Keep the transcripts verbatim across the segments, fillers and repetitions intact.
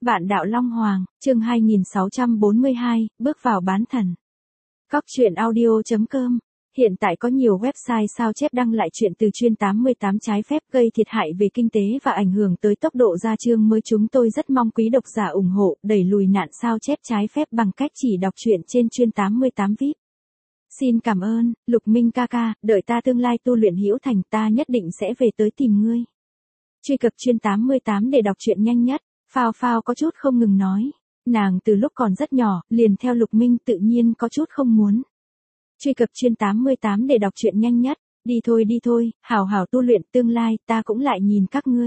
Vạn đạo Long Hoàng, chương hai nghìn sáu trăm bốn mươi hai, bước vào bán thần. Cóc truyện audio chấm com. Hiện tại có nhiều website sao chép đăng lại chuyện từ chuyên tám mươi tám trái phép gây thiệt hại về kinh tế và ảnh hưởng tới tốc độ ra chương mới. Chúng tôi rất mong quý độc giả ủng hộ, đẩy lùi nạn sao chép trái phép bằng cách chỉ đọc truyện trên chuyên tám mươi tám vi ai pi. Xin cảm ơn, Lục Minh ca ca, đợi ta tương lai tu luyện hữu thành ta nhất định sẽ về tới tìm ngươi. Truy cập chuyên tám mươi tám để đọc truyện nhanh nhất. Phao Phao có chút không ngừng nói. Nàng từ lúc còn rất nhỏ, liền theo Lục Minh tự nhiên có chút không muốn. Truy cập chuyên tám mươi tám để đọc truyện nhanh nhất. Đi thôi đi thôi, hảo hảo tu luyện tương lai ta cũng lại nhìn các ngươi.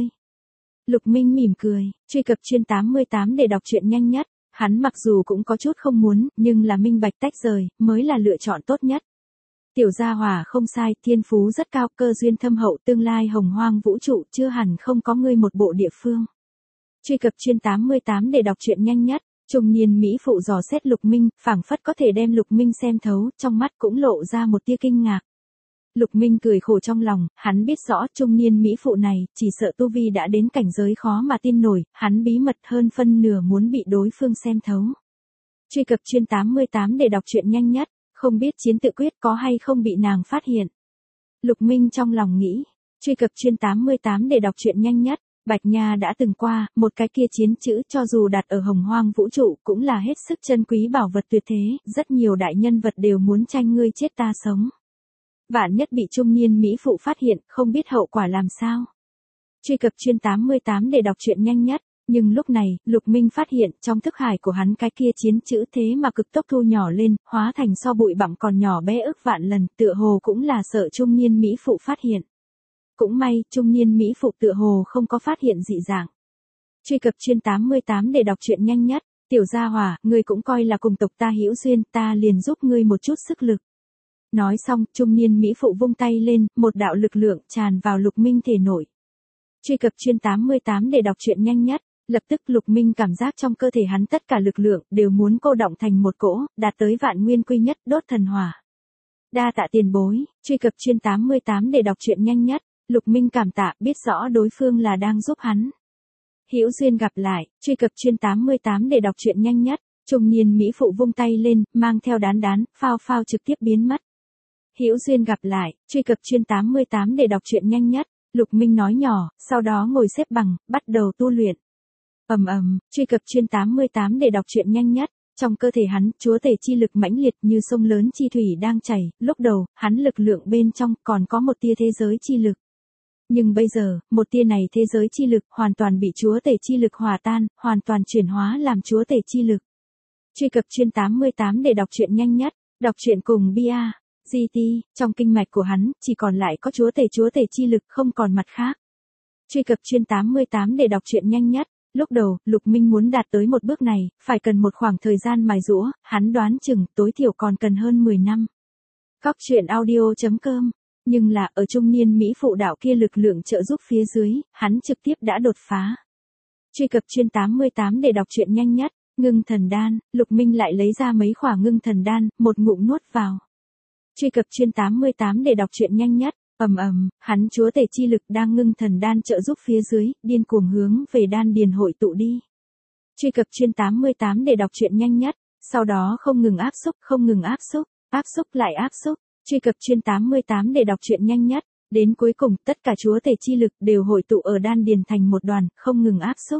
Lục Minh mỉm cười, truy cập chuyên tám mươi tám để đọc truyện nhanh nhất. Hắn mặc dù cũng có chút không muốn, nhưng là minh bạch tách rời, mới là lựa chọn tốt nhất. Tiểu gia hỏa không sai, thiên phú rất cao, cơ duyên thâm hậu, tương lai hồng hoang vũ trụ chưa hẳn không có ngươi một bộ địa phương. Truy cập chuyên tám mươi tám để đọc truyện nhanh nhất. Trung niên mỹ phụ dò xét Lục Minh, phảng phất có thể đem Lục Minh xem thấu, trong mắt cũng lộ ra một tia kinh ngạc. Lục Minh cười khổ trong lòng, hắn biết rõ trung niên mỹ phụ này, chỉ sợ tu vi đã đến cảnh giới khó mà tin nổi, hắn bí mật hơn phân nửa muốn bị đối phương xem thấu. Truy cập chuyên tám mươi tám để đọc truyện nhanh nhất, không biết chiến tự quyết có hay không bị nàng phát hiện. Lục Minh trong lòng nghĩ, truy cập chuyên tám mươi tám để đọc truyện nhanh nhất. Bạch Nha đã từng qua, một cái kia chiến chữ cho dù đặt ở hồng hoang vũ trụ cũng là hết sức chân quý bảo vật tuyệt thế, rất nhiều đại nhân vật đều muốn tranh ngươi chết ta sống. Vạn nhất bị trung niên mỹ phụ phát hiện, không biết hậu quả làm sao. Truy cập chuyên tám mươi tám để đọc truyện nhanh nhất, nhưng lúc này, Lục Minh phát hiện trong thức hải của hắn cái kia chiến chữ thế mà cực tốc thu nhỏ lên, hóa thành so bụi bặm còn nhỏ bé ức vạn lần, tựa hồ cũng là sợ trung niên mỹ phụ phát hiện. Cũng may, trung niên mỹ phụ tựa hồ không có phát hiện dị dạng. Truy cập chuyên tám mươi tám để đọc truyện nhanh nhất. Tiểu gia hỏa, ngươi cũng coi là cùng tộc ta hữu duyên, ta liền giúp ngươi một chút sức lực. Nói xong, trung niên mỹ phụ vung tay lên, một đạo lực lượng tràn vào Lục Minh thể nội. Truy cập chuyên tám mươi tám để đọc truyện nhanh nhất. Lập tức Lục Minh cảm giác trong cơ thể hắn tất cả lực lượng đều muốn cô động thành một cỗ, đạt tới vạn nguyên quy nhất, đốt thần hỏa. Đa tạ tiền bối. Truy cập chuyên tám mươi tám để đọc truyện nhanh nhất. Lục Minh cảm tạ, biết rõ đối phương là đang giúp hắn. Hữu duyên gặp lại. Truy cập chuyên tám mươi tám để đọc truyện nhanh nhất. Trung niên mỹ phụ vung tay lên, mang theo đán đán, Phao Phao trực tiếp biến mất. Hữu duyên gặp lại. Truy cập chuyên tám mươi tám để đọc truyện nhanh nhất. Lục Minh nói nhỏ, sau đó ngồi xếp bằng, bắt đầu tu luyện. Ầm ầm. Truy cập chuyên tám mươi tám để đọc truyện nhanh nhất. Trong cơ thể hắn, chúa tể chi lực mãnh liệt như sông lớn chi thủy đang chảy, lúc đầu, hắn lực lượng bên trong còn có một tia thế giới chi lực. Nhưng bây giờ, một tia này thế giới chi lực hoàn toàn bị chúa tể chi lực hòa tan, hoàn toàn chuyển hóa làm chúa tể chi lực. Truy cập chuyên tám mươi tám để đọc truyện nhanh nhất. Đọc truyện cùng bê a, giê tê, trong kinh mạch của hắn, chỉ còn lại có chúa tể chúa tể chi lực không còn mặt khác. Truy cập chuyên tám mươi tám để đọc truyện nhanh nhất. Lúc đầu, Lục Minh muốn đạt tới một bước này, phải cần một khoảng thời gian mài giũa, hắn đoán chừng tối thiểu còn cần hơn mười năm. Cóc truyện audio chấm com. Nhưng là, ở trung niên mỹ phụ đạo kia lực lượng trợ giúp phía dưới, hắn trực tiếp đã đột phá. Truy cập chuyên tám mươi tám để đọc truyện nhanh nhất. Ngưng thần đan. Lục Minh lại lấy ra mấy khỏa ngưng thần đan, một ngụm nuốt vào. Truy cập chuyên tám mươi tám để đọc truyện nhanh nhất. Ầm ầm, hắn chúa tể chi lực đang ngưng thần đan trợ giúp phía dưới, điên cuồng hướng về đan điền hội tụ đi. Truy cập chuyên tám mươi tám để đọc truyện nhanh nhất. Sau đó không ngừng áp xúc, không ngừng áp xúc, áp xúc lại áp xúc. Truy cập chuyên tám mươi tám để đọc truyện nhanh nhất. Đến cuối cùng, tất cả chúa tể chi lực đều hội tụ ở đan điền thành một đoàn, không ngừng áp xúc.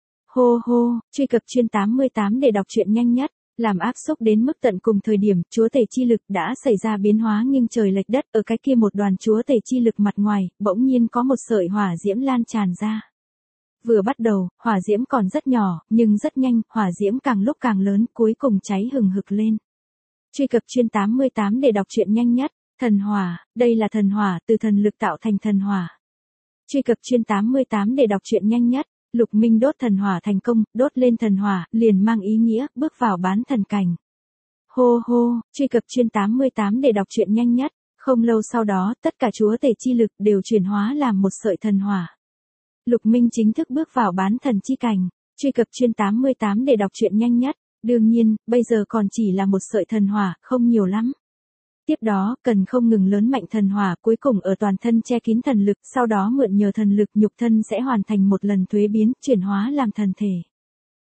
Hô hô. Truy cập chuyên tám mươi tám để đọc truyện nhanh nhất. Làm áp xúc đến mức tận cùng thời điểm, chúa tể chi lực đã xảy ra biến hóa nghiêng trời lệch đất, ở cái kia một đoàn chúa tể chi lực mặt ngoài, bỗng nhiên có một sợi hỏa diễm lan tràn ra. Vừa bắt đầu, hỏa diễm còn rất nhỏ, nhưng rất nhanh, hỏa diễm càng lúc càng lớn, cuối cùng cháy hừng hực lên. Truy cập chuyên tám mươi tám để đọc truyện nhanh nhất. Thần hỏa, đây là thần hỏa, từ thần lực tạo thành thần hỏa. Truy cập chuyên tám mươi tám để đọc truyện nhanh nhất. Lục Minh đốt thần hỏa thành công, đốt lên thần hỏa, liền mang ý nghĩa, bước vào bán thần cảnh. Hô hô. Truy cập chuyên tám mươi tám để đọc truyện nhanh nhất. Không lâu sau đó, tất cả chúa tể chi lực đều chuyển hóa làm một sợi thần hỏa. Lục Minh chính thức bước vào bán thần chi cảnh. Truy cập chuyên tám mươi tám để đọc truyện nhanh nhất. Đương nhiên, bây giờ còn chỉ là một sợi thần hỏa, không nhiều lắm. Tiếp đó, cần không ngừng lớn mạnh thần hỏa, cuối cùng ở toàn thân che kín thần lực, sau đó mượn nhờ thần lực nhục thân sẽ hoàn thành một lần thuế biến, chuyển hóa làm thần thể.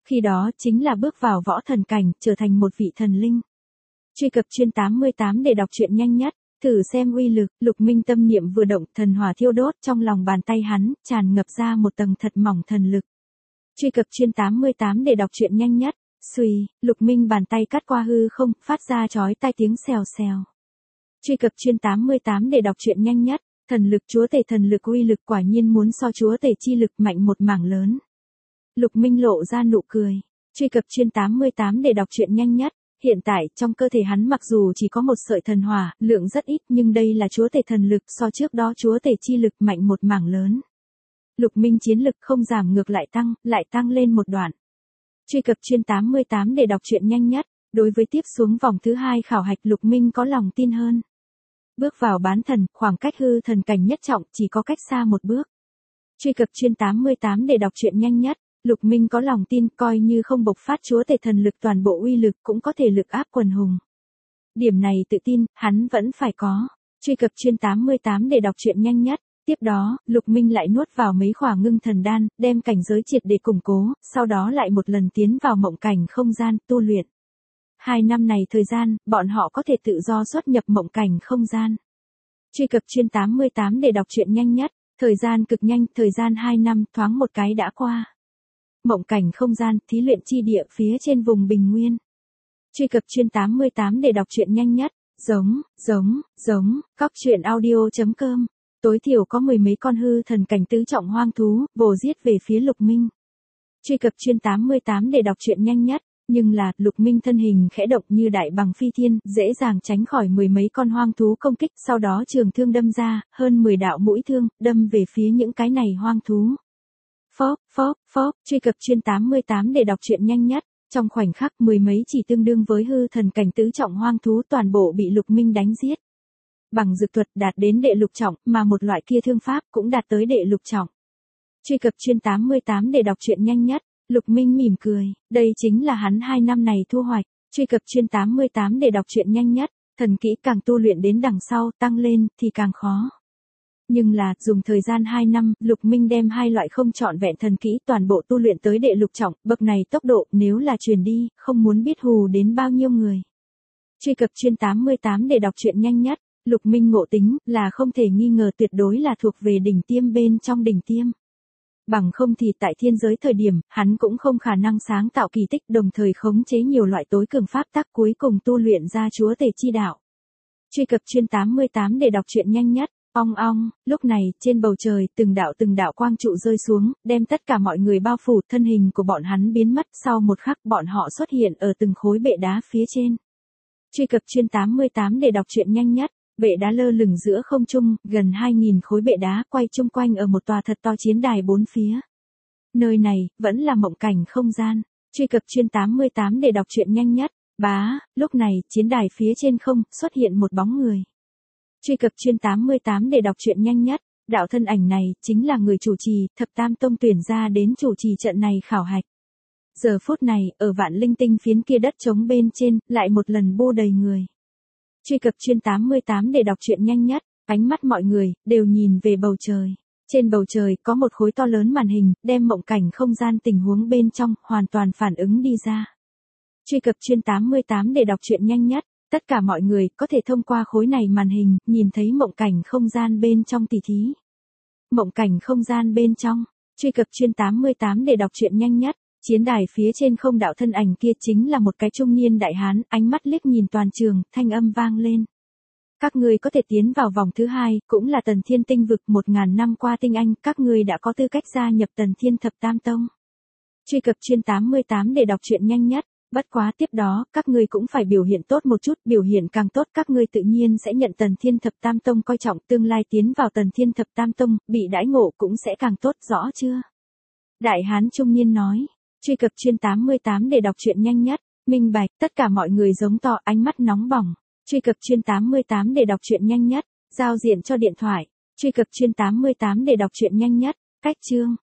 Khi đó chính là bước vào võ thần cảnh, trở thành một vị thần linh. Truy cập chuyên tám mươi tám để đọc truyện nhanh nhất, thử xem uy lực. Lục Minh tâm niệm vừa động, thần hỏa thiêu đốt trong lòng bàn tay hắn, tràn ngập ra một tầng thật mỏng thần lực. Truy cập chuyên tám mươi tám để đọc truyện nhanh nhất. Xuy, Lục Minh bàn tay cắt qua hư không, phát ra chói tai tiếng xèo xèo. Truy cập chuyên tám mươi tám để đọc truyện nhanh nhất. Thần lực chúa tể, thần lực uy lực quả nhiên muốn so chúa tể chi lực mạnh một mảng lớn. Lục Minh lộ ra nụ cười. Truy cập chuyên tám mươi tám để đọc truyện nhanh nhất. Hiện tại, trong cơ thể hắn mặc dù chỉ có một sợi thần hỏa, lượng rất ít, nhưng đây là chúa tể thần lực, so trước đó chúa tể chi lực mạnh một mảng lớn. Lục Minh chiến lực không giảm ngược lại tăng, lại tăng lên một đoạn. Truy cập chuyên tám mươi tám để đọc truyện nhanh nhất. Đối với tiếp xuống vòng thứ hai khảo hạch, Lục Minh có lòng tin hơn. Bước vào bán thần, khoảng cách hư thần cảnh nhất trọng chỉ có cách xa một bước. Truy cập chuyên tám mươi tám để đọc truyện nhanh nhất. Lục Minh có lòng tin, coi như không bộc phát chúa tể thần lực toàn bộ uy lực cũng có thể lực áp quần hùng. Điểm này tự tin, hắn vẫn phải có. Truy cập chuyên tám mươi tám để đọc truyện nhanh nhất. Tiếp đó, Lục Minh lại nuốt vào mấy khỏa ngưng thần đan, đem cảnh giới triệt để củng cố, sau đó lại một lần tiến vào mộng cảnh không gian, tu luyện. Hai năm này thời gian, bọn họ có thể tự do xuất nhập mộng cảnh không gian. Truy cập chuyên tám mươi tám để đọc truyện nhanh nhất. Thời gian cực nhanh, thời gian hai năm, thoáng một cái đã qua. Mộng cảnh không gian, thí luyện chi địa phía trên vùng bình nguyên. Truy cập chuyên tám mươi tám để đọc truyện nhanh nhất. Giống, giống, giống, cóc truyện audio chấm com. Tối thiểu có mười mấy con hư thần cảnh tứ trọng hoang thú, vồ giết về phía Lục Minh. Truy cập chuyên tám mươi tám để đọc truyện nhanh nhất. Nhưng là, Lục Minh thân hình khẽ động như đại bằng phi thiên, dễ dàng tránh khỏi mười mấy con hoang thú công kích, sau đó trường thương đâm ra, hơn mười đạo mũi thương, đâm về phía những cái này hoang thú. Phóp, phóp, phóp, truy cập chuyên tám mươi tám để đọc truyện nhanh nhất. Trong khoảnh khắc, mười mấy chỉ tương đương với hư thần cảnh tứ trọng hoang thú toàn bộ bị Lục Minh đánh giết. Bằng dược thuật đạt đến đệ lục trọng, mà một loại kia thương pháp cũng đạt tới đệ lục trọng. Truy cập chuyên tám mươi tám để đọc truyện nhanh nhất. Lục Minh mỉm cười, đây chính là hắn hai năm này thu hoạch. Truy cập chuyên tám mươi tám để đọc truyện nhanh nhất. Thần kỹ càng tu luyện đến đằng sau, tăng lên, thì càng khó. Nhưng là, dùng thời gian hai năm, Lục Minh đem hai loại không trọn vẹn thần kỹ toàn bộ tu luyện tới đệ lục trọng, bậc này tốc độ, nếu là truyền đi, không muốn biết hù đến bao nhiêu người. Truy cập chuyên tám mươi tám để đọc truyện nhanh nhất. Lục Minh ngộ tính, là không thể nghi ngờ tuyệt đối là thuộc về đỉnh tiêm bên trong đỉnh tiêm. Bằng không thì tại thiên giới thời điểm, hắn cũng không khả năng sáng tạo kỳ tích đồng thời khống chế nhiều loại tối cường pháp tắc cuối cùng tu luyện ra chúa tể chi đạo. Truy cập chuyên tám mươi tám để đọc truyện nhanh nhất. Ong ong, lúc này, trên bầu trời, từng đạo từng đạo quang trụ rơi xuống, đem tất cả mọi người bao phủ, thân hình của bọn hắn biến mất, sau một khắc bọn họ xuất hiện ở từng khối bệ đá phía trên. Truy cập chuyên tám mươi tám để đọc truyện nhanh nhất. Bệ đá lơ lửng giữa không trung, gần hai nghìn khối bệ đá quay chung quanh ở một tòa thật to chiến đài bốn phía. Nơi này, vẫn là mộng cảnh không gian. Truy cập chuyên tám mươi tám để đọc truyện nhanh nhất. Bá, lúc này, chiến đài phía trên không, xuất hiện một bóng người. Truy cập chuyên tám mươi tám để đọc truyện nhanh nhất. Đạo thân ảnh này, chính là người chủ trì, thập tam tông tuyển ra đến chủ trì trận này khảo hạch. Giờ phút này, ở vạn linh tinh phiến kia đất trống bên trên, lại một lần bô đầy người. Truy cập chuyên tám mươi tám để đọc truyện nhanh nhất. Ánh mắt mọi người, đều nhìn về bầu trời. Trên bầu trời, có một khối to lớn màn hình, đem mộng cảnh không gian tình huống bên trong, hoàn toàn phản ứng đi ra. Truy cập chuyên tám mươi tám để đọc truyện nhanh nhất. Tất cả mọi người, có thể thông qua khối này màn hình, nhìn thấy mộng cảnh không gian bên trong tỉ thí. Mộng cảnh không gian bên trong. Truy cập chuyên tám mươi tám để đọc truyện nhanh nhất. Chiến đài phía trên không đạo thân ảnh kia chính là một cái trung niên đại hán, ánh mắt liếc nhìn toàn trường, thanh âm vang lên. Các ngươi có thể tiến vào vòng thứ hai, cũng là Tần Thiên tinh vực một ngàn năm qua tinh anh, các ngươi đã có tư cách gia nhập Tần Thiên thập tam tông. Truy cập chuyên tám mươi tám để đọc truyện nhanh nhất. Bất quá tiếp đó, các ngươi cũng phải biểu hiện tốt một chút, biểu hiện càng tốt các ngươi tự nhiên sẽ nhận Tần Thiên thập tam tông coi trọng, tương lai tiến vào Tần Thiên thập tam tông, bị đãi ngộ cũng sẽ càng tốt, rõ chưa? Đại hán trung niên nói. Truy cập chuyên tám mươi tám để đọc truyện nhanh nhất. Minh bạch, tất cả mọi người giống to, ánh mắt nóng bỏng. Truy cập chuyên tám mươi tám để đọc truyện nhanh nhất. Giao diện cho điện thoại. Truy cập chuyên tám mươi tám để đọc truyện nhanh nhất. Cách chương.